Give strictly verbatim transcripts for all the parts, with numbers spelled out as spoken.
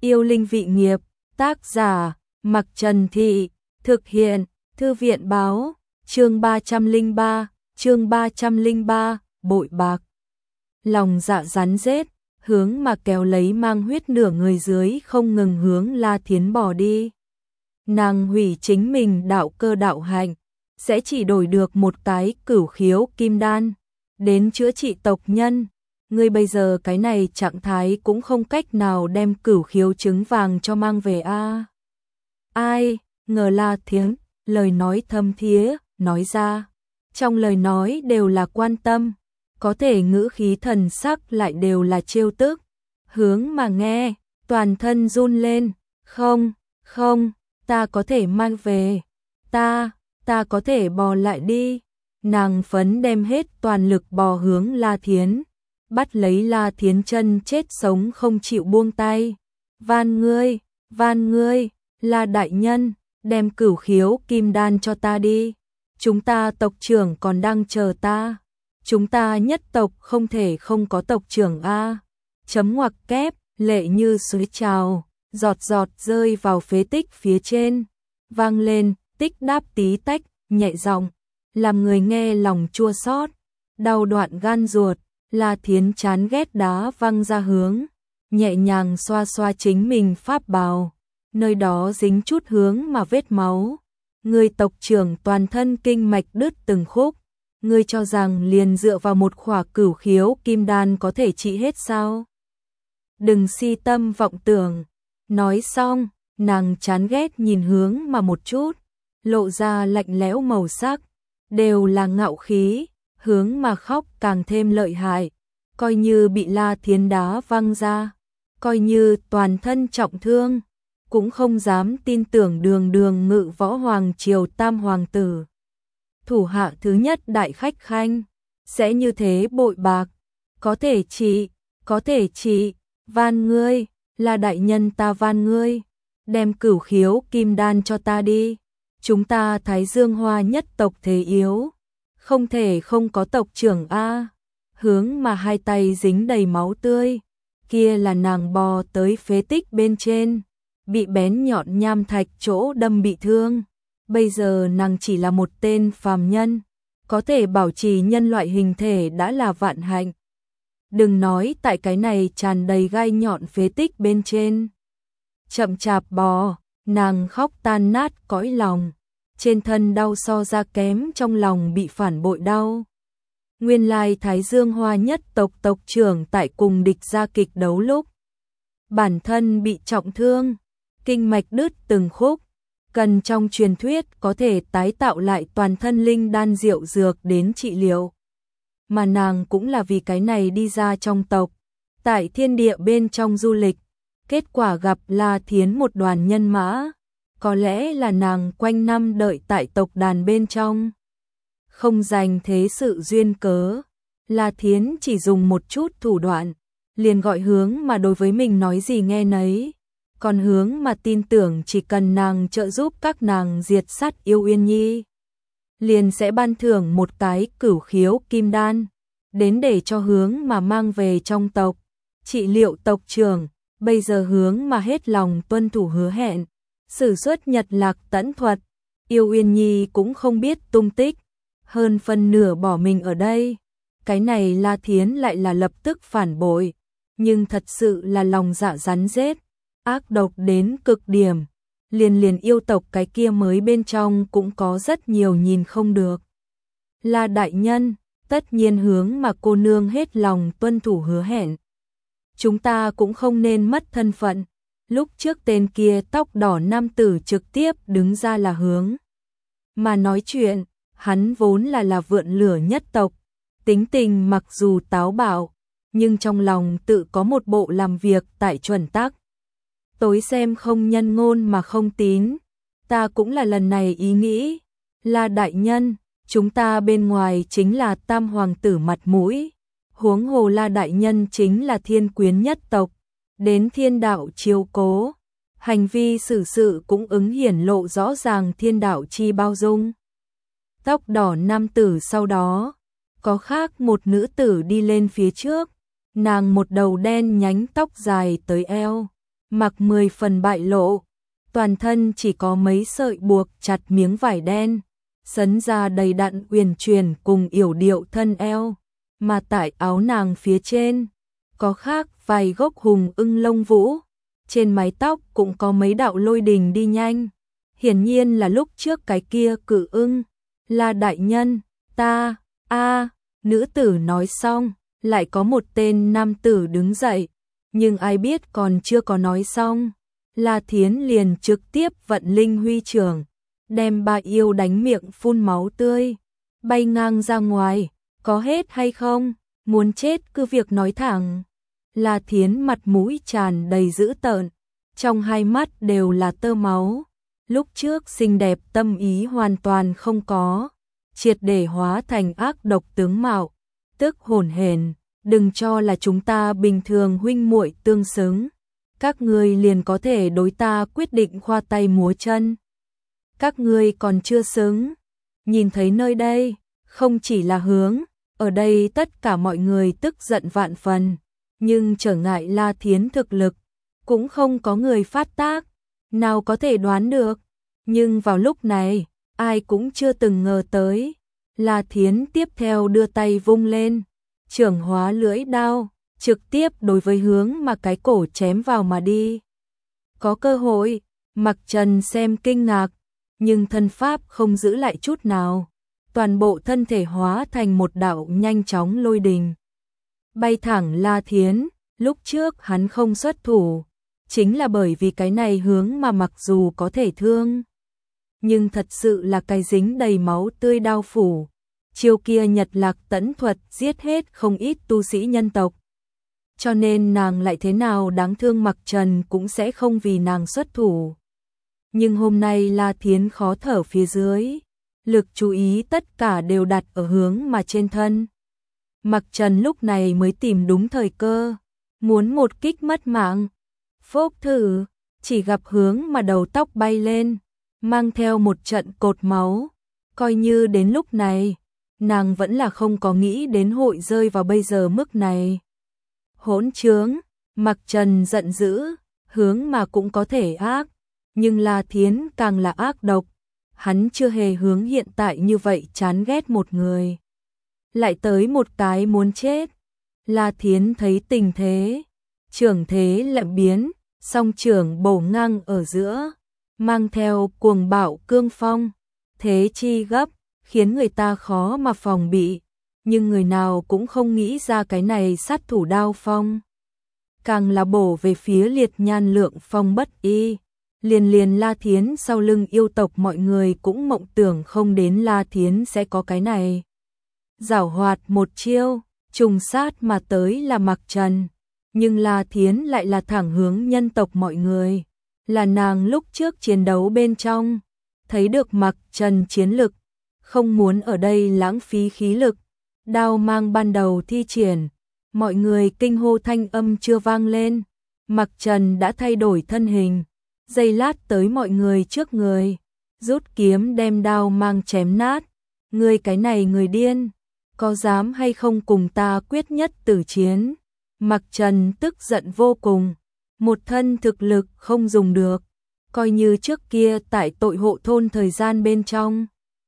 Yêu linh vị nghiệp, tác giả, Mặc Trần Thị, thực hiện, Thư viện báo, chương ba trăm lẻ ba, chương ba trăm lẻ ba, bội bạc. Lòng dạ rắn rết, hướng mà kéo lấy mang huyết nửa người dưới không ngừng hướng La Thiến bỏ đi. Nàng hủy chính mình đạo cơ đạo hạnh, sẽ chỉ đổi được một cái cửu khiếu kim đan, đến chữa trị tộc nhân. Ngươi bây giờ cái này trạng thái cũng không cách nào đem cửu khiếu trứng vàng cho mang về a. Ai, ngờ La Thiến, lời nói thâm thía, nói ra. Trong lời nói đều là quan tâm, có thể ngữ khí thần sắc lại đều là trêu tức. Hướng mà nghe, toàn thân run lên, không, không, ta có thể mang về, ta, ta có thể bò lại đi. Nàng phấn đem hết toàn lực bò hướng La Thiến, bắt lấy La Thiến chân chết sống không chịu buông tay. Van ngươi, van ngươi, La đại nhân, đem cửu khiếu kim đan cho ta đi. Chúng ta tộc trưởng còn đang chờ ta. Chúng ta nhất tộc không thể không có tộc trưởng a. Chấm ngoặc kép, lệ như suối trào, giọt giọt rơi vào phế tích phía trên, vang lên, tích đáp tí tách, nhẹ giọng, làm người nghe lòng chua xót, đau đoạn gan ruột. La Thiến chán ghét đá văng ra hướng, nhẹ nhàng xoa xoa chính mình pháp bào, nơi đó dính chút hướng mà vết máu. Người tộc trưởng toàn thân kinh mạch đứt từng khúc, ngươi cho rằng liền dựa vào một khỏa cửu khiếu kim đan có thể trị hết sao? Đừng si tâm vọng tưởng. Nói xong, nàng chán ghét nhìn hướng mà một chút, lộ ra lạnh lẽo màu sắc, đều là ngạo khí. Hướng mà khóc càng thêm lợi hại, coi như bị La Thiến đá văng ra, coi như toàn thân trọng thương, cũng không dám tin tưởng đường đường ngự võ hoàng triều tam hoàng tử. Thủ hạ thứ nhất đại khách khanh, sẽ như thế bội bạc, có thể trị, có thể trị, van ngươi, là đại nhân ta van ngươi, đem cửu khiếu kim đan cho ta đi, chúng ta Thái Dương Hoa nhất tộc thế yếu. Không thể không có tộc trưởng a. Hướng mà hai tay dính đầy máu tươi, kia là nàng bò tới phế tích bên trên, bị bén nhọn nham thạch chỗ đâm bị thương. Bây giờ nàng chỉ là một tên phàm nhân, có thể bảo trì nhân loại hình thể đã là vạn hạnh. Đừng nói tại cái này tràn đầy gai nhọn phế tích bên trên. Chậm chạp bò, nàng khóc tan nát cõi lòng. Trên thân đau so ra kém trong lòng bị phản bội đau. Nguyên lai Thái Dương Hoa nhất tộc tộc trưởng tại cùng địch gia kịch đấu lúc, bản thân bị trọng thương, kinh mạch đứt từng khúc, cần trong truyền thuyết có thể tái tạo lại toàn thân linh đan diệu dược đến trị liệu. Mà nàng cũng là vì cái này đi ra trong tộc, tại thiên địa bên trong du lịch, kết quả gặp La Thiến một đoàn nhân mã. Có lẽ là nàng quanh năm đợi tại tộc đàn bên trong, không dành thế sự duyên cớ. La Thiến chỉ dùng một chút thủ đoạn, liền gọi hướng mà đối với mình nói gì nghe nấy. Còn hướng mà tin tưởng chỉ cần nàng trợ giúp các nàng diệt sát Yêu Uyên Nhi, liền sẽ ban thưởng một cái cửu khiếu kim đan, đến để cho hướng mà mang về trong tộc, trị liệu tộc trưởng. Bây giờ hướng mà hết lòng tuân thủ hứa hẹn, sử xuất Nhật Lạc Tẫn thuật, Yêu Uyên Nhi cũng không biết tung tích, hơn phân nửa bỏ mình ở đây. Cái này La Thiến lại là lập tức phản bội, nhưng thật sự là lòng dạ rắn rết, ác độc đến cực điểm, liền liền yêu tộc cái kia mới bên trong cũng có rất nhiều nhìn không được. La đại nhân, tất nhiên hướng mà cô nương hết lòng tuân thủ hứa hẹn. Chúng ta cũng không nên mất thân phận. Lúc trước tên kia tóc đỏ nam tử trực tiếp đứng ra là hướng mà nói chuyện, hắn vốn là là vượn lửa nhất tộc, tính tình mặc dù táo bạo, nhưng trong lòng tự có một bộ làm việc tại chuẩn tắc. Tối xem không nhân ngôn mà không tín, ta cũng là lần này ý nghĩ, là đại nhân, chúng ta bên ngoài chính là tam hoàng tử mặt mũi, huống hồ La đại nhân chính là thiên quyến nhất tộc. Đến thiên đạo chiếu cố, hành vi xử sự cũng ứng hiển lộ rõ ràng thiên đạo chi bao dung. Tóc đỏ nam tử sau đó, có khác một nữ tử đi lên phía trước, nàng một đầu đen nhánh tóc dài tới eo, mặc mười phần bại lộ, toàn thân chỉ có mấy sợi buộc chặt miếng vải đen, sấn ra đầy đặn uyển chuyển cùng yểu điệu thân eo, mà tại áo nàng phía trên có khác vài gốc hùng ưng lông vũ, trên mái tóc cũng có mấy đạo lôi đình đi nhanh, hiển nhiên là lúc trước cái kia cự ưng. Là đại nhân, ta, a, nữ tử nói xong, lại có một tên nam tử đứng dậy, nhưng ai biết còn chưa có nói xong, La Thiến liền trực tiếp vận linh huy trưởng, đem bà yêu đánh miệng phun máu tươi, bay ngang ra ngoài, có hết hay không, muốn chết cứ việc nói thẳng. La Thiến mặt mũi tràn đầy dữ tợn, trong hai mắt đều là tơ máu, lúc trước xinh đẹp tâm ý hoàn toàn không có, triệt để hóa thành ác độc tướng mạo, tức hồn hển, đừng cho là chúng ta bình thường huynh muội tương xứng, các ngươi liền có thể đối ta quyết định khoa tay múa chân. Các ngươi còn chưa xứng. Nhìn thấy nơi đây, không chỉ là hướng, ở đây tất cả mọi người tức giận vạn phần, nhưng trở ngại La Thiến thực lực, cũng không có người phát tác, nào có thể đoán được. Nhưng vào lúc này, ai cũng chưa từng ngờ tới, La Thiến tiếp theo đưa tay vung lên, trưởng hóa lưỡi đao, trực tiếp đối với hướng mà cái cổ chém vào mà đi. Có cơ hội, Mặc Trần xem kinh ngạc, nhưng thân pháp không giữ lại chút nào, toàn bộ thân thể hóa thành một đạo nhanh chóng lôi đình. Bay thẳng La Thiến, lúc trước hắn không xuất thủ, chính là bởi vì cái này hướng mà mặc dù có thể thương, nhưng thật sự là cái dính đầy máu tươi đao phủ. Chiêu kia Nhật Lạc Tẫn thuật giết hết không ít tu sĩ nhân tộc. Cho nên nàng lại thế nào đáng thương Mặc Trần cũng sẽ không vì nàng xuất thủ. Nhưng hôm nay La Thiến khó thở phía dưới, lực chú ý tất cả đều đặt ở hướng mà trên thân. Mặc Trần lúc này mới tìm đúng thời cơ, muốn một kích mất mạng. Phốc thử, chỉ gặp hướng mà đầu tóc bay lên, mang theo một trận cột máu. Coi như đến lúc này, nàng vẫn là không có nghĩ đến hội rơi vào bây giờ mức này. Hỗn trướng, Mặc Trần giận dữ, hướng mà cũng có thể ác, nhưng La Thiến càng là ác độc. Hắn chưa hề hướng hiện tại như vậy chán ghét một người. Lại tới một cái muốn chết. La Thiến thấy tình thế, trưởng thế lậm biến, song trưởng bổ ngang ở giữa, mang theo cuồng bạo cương phong, thế chi gấp, khiến người ta khó mà phòng bị, nhưng người nào cũng không nghĩ ra cái này sát thủ đao phong. Càng là bổ về phía Liệt Nhan Lượng Phong bất y, liền liền La Thiến sau lưng yêu tộc mọi người cũng mộng tưởng không đến La Thiến sẽ có cái này. Giảo hoạt một chiêu, trùng sát mà tới là Mặc Trần, nhưng La Thiến lại là thẳng hướng nhân tộc mọi người, là nàng lúc trước chiến đấu bên trong, thấy được Mặc Trần chiến lực, không muốn ở đây lãng phí khí lực, đao mang ban đầu thi triển, mọi người kinh hô thanh âm chưa vang lên, Mặc Trần đã thay đổi thân hình, giây lát tới mọi người trước người, rút kiếm đem đao mang chém nát, người cái này người điên, có dám hay không cùng ta quyết nhất tử chiến. Mặc Trần tức giận vô cùng, một thân thực lực không dùng được, coi như trước kia tại tội hộ thôn thời gian bên trong.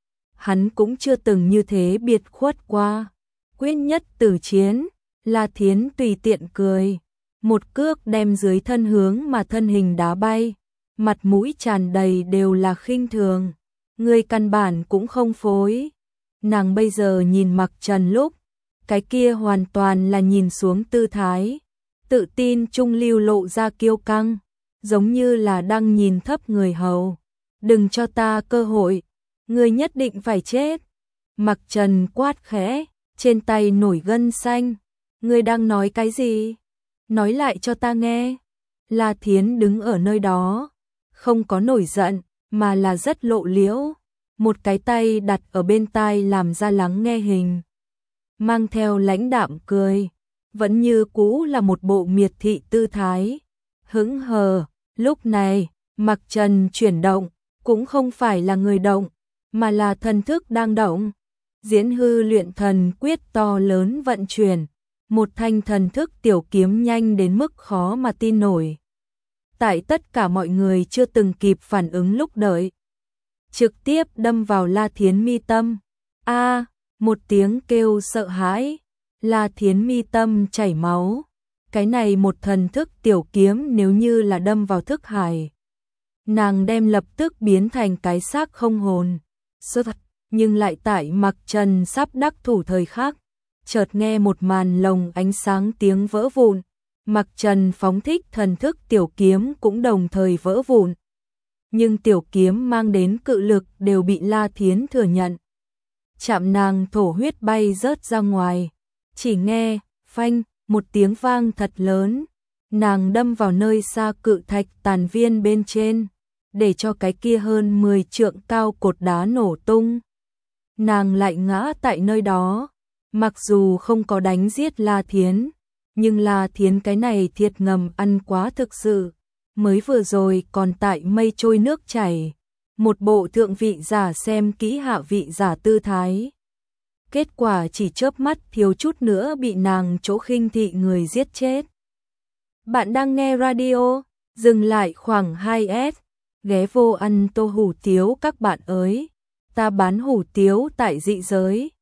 Hắn cũng chưa từng như thế biệt khuất qua, quyết nhất tử chiến, La Thiến tùy tiện cười, một cước đem dưới thân hướng mà thân hình đá bay, mặt mũi tràn đầy đều là khinh thường, người căn bản cũng không phối. Nàng bây giờ nhìn Mặc Trần lúc, cái kia hoàn toàn là nhìn xuống tư thái, tự tin trung lưu lộ ra kiêu căng, giống như là đang nhìn thấp người hầu. Đừng cho ta cơ hội, ngươi nhất định phải chết. Mặc Trần quát khẽ, trên tay nổi gân xanh. Ngươi đang nói cái gì? Nói lại cho ta nghe. La Thiến đứng ở nơi đó, không có nổi giận, mà là rất lộ liễu. Một cái tay đặt ở bên tai làm ra lắng nghe hình, mang theo lãnh đạm cười, vẫn như cũ là một bộ miệt thị tư thái. Hững hờ, lúc này, Mặc Trần chuyển động, cũng không phải là người động, mà là thần thức đang động. Diễn hư luyện thần quyết to lớn vận chuyển, một thanh thần thức tiểu kiếm nhanh đến mức khó mà tin nổi. tại tất cả mọi người chưa từng kịp phản ứng lúc đợi, trực tiếp đâm vào La Thiến mi tâm. A, một tiếng kêu sợ hãi, La Thiến mi tâm chảy máu. Cái này một thần thức tiểu kiếm nếu như là đâm vào thức hải, nàng đem lập tức biến thành cái xác không hồn. Sơ thật, nhưng lại tại Mặc Trần sắp đắc thủ thời khắc, chợt nghe một màn lồng ánh sáng tiếng vỡ vụn. Mặc Trần phóng thích thần thức tiểu kiếm cũng đồng thời vỡ vụn. Nhưng tiểu kiếm mang đến cự lực đều bị La Thiến thừa nhận. Chạm nàng thổ huyết bay rớt ra ngoài. Chỉ nghe, phanh, một tiếng vang thật lớn. Nàng đâm vào nơi xa cự thạch tàn viên bên trên, để cho cái kia hơn mười trượng cao cột đá nổ tung. Nàng lại ngã tại nơi đó. Mặc dù không có đánh giết La Thiến, nhưng La Thiến cái này thiệt ngầm ăn quá thực sự. Mới vừa rồi còn tại mây trôi nước chảy, một bộ thượng vị giả xem kỹ hạ vị giả tư thái. Kết quả chỉ chớp mắt thiếu chút nữa bị nàng chỗ khinh thị người giết chết. Bạn đang nghe radio, dừng lại khoảng hai S, ghé vô ăn tô hủ tiếu các bạn ơi. Ta bán hủ tiếu tại dị giới.